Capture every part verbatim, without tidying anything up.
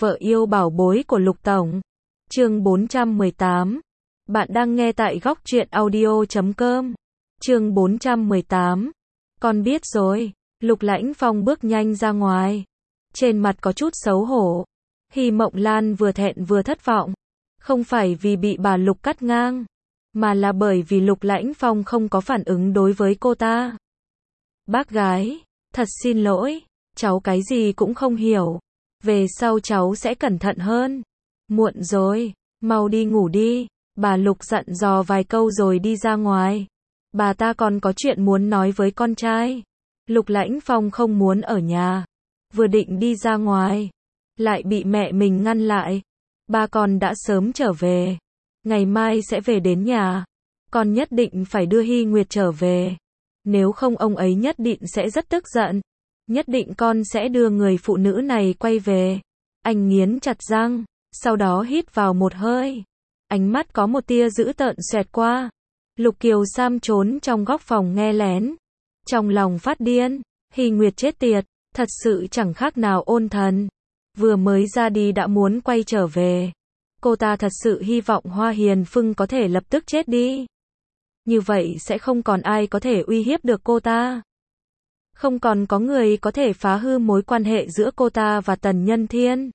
Vợ yêu bảo bối của Lục Tổng. Chương bốn trăm mười tám. Bạn đang nghe tại góc truyện audio chấm com. Chương bốn trăm mười tám. Con biết rồi. Lục Lãnh Phong bước nhanh ra ngoài. Trên mặt có chút xấu hổ. Hy Mộng Lan vừa thẹn vừa thất vọng. Không phải vì bị bà Lục cắt ngang, mà là bởi vì Lục Lãnh Phong không có phản ứng đối với cô ta. Bác gái, thật xin lỗi, cháu cái gì cũng không hiểu. Về sau cháu sẽ cẩn thận hơn. Muộn rồi, mau đi ngủ đi. Bà Lục dặn dò vài câu rồi đi ra ngoài. Bà ta còn có chuyện muốn nói với con trai. Lục Lãnh Phong không muốn ở nhà. Vừa định đi ra ngoài, lại bị mẹ mình ngăn lại. Ba con đã sớm trở về. Ngày mai sẽ về đến nhà. Con nhất định phải đưa Hy Nguyệt trở về. Nếu không ông ấy nhất định sẽ rất tức giận. Nhất định con sẽ đưa người phụ nữ này quay về. Anh nghiến chặt răng, sau đó hít vào một hơi. Ánh mắt có một tia dữ tợn xoẹt qua. Lục Kiều Sam trốn trong góc phòng nghe lén. Trong lòng phát điên, Hy Nguyệt chết tiệt, thật sự chẳng khác nào ôn thần. Vừa mới ra đi đã muốn quay trở về. Cô ta thật sự hy vọng Hoa Hiền Phưng có thể lập tức chết đi. Như vậy sẽ không còn ai có thể uy hiếp được cô ta. Không còn có người có thể phá hư mối quan hệ giữa cô ta và Tần Nhân Thiên.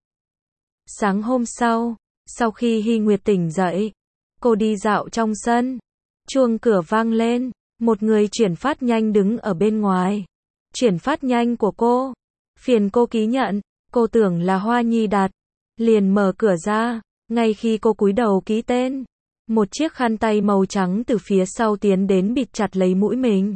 Sáng hôm sau, sau khi Hy Nguyệt tỉnh dậy, cô đi dạo trong sân. Chuông cửa vang lên, một người chuyển phát nhanh đứng ở bên ngoài. Chuyển phát nhanh của cô, phiền cô ký nhận. Cô tưởng là Hoa Nhi Đạt, liền mở cửa ra. Ngay khi cô cúi đầu ký tên, một chiếc khăn tay màu trắng từ phía sau tiến đến bịt chặt lấy mũi mình.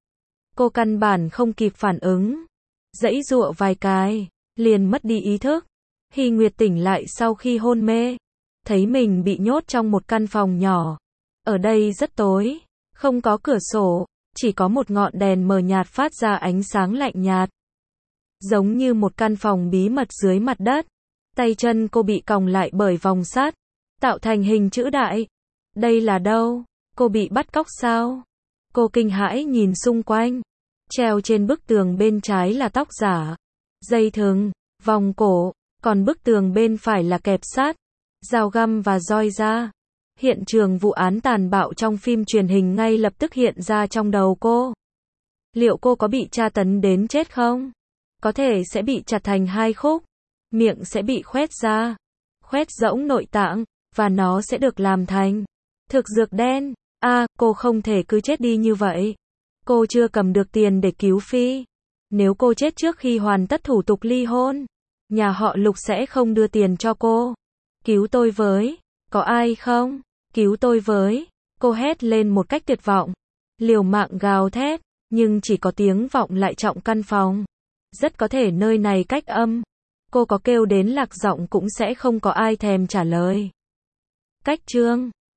Cô căn bản không kịp phản ứng, giãy giụa vài cái, liền mất đi ý thức. Hy Nguyệt tỉnh lại sau khi hôn mê, thấy mình bị nhốt trong một căn phòng nhỏ. Ở đây rất tối, không có cửa sổ, chỉ có một ngọn đèn mờ nhạt phát ra ánh sáng lạnh nhạt. Giống như một căn phòng bí mật dưới mặt đất. Tay chân cô bị còng lại bởi vòng sắt, tạo thành hình chữ đại. Đây là đâu? Cô bị bắt cóc sao? Cô kinh hãi nhìn xung quanh. Treo trên bức tường bên trái là tóc giả, dây thừng, vòng cổ, còn bức tường bên phải là kẹp sát, dao găm và roi da. Hiện trường vụ án tàn bạo trong phim truyền hình ngay lập tức hiện ra trong đầu cô. Liệu cô có bị tra tấn đến chết không? Có thể sẽ bị chặt thành hai khúc, miệng sẽ bị khoét ra, khoét rỗng nội tạng, và nó sẽ được làm thành thực dược đen. A, à, cô không thể cứ chết đi như vậy. Cô chưa cầm được tiền để cứu Phi. Nếu cô chết trước khi hoàn tất thủ tục ly hôn, nhà họ Lục sẽ không đưa tiền cho cô. Cứu tôi với, có ai không? Cứu tôi với. Cô hét lên một cách tuyệt vọng, liều mạng gào thét, nhưng chỉ có tiếng vọng lại trọng căn phòng. Rất có thể nơi này cách âm. Cô có kêu đến lạc giọng cũng sẽ không có ai thèm trả lời. Cách chương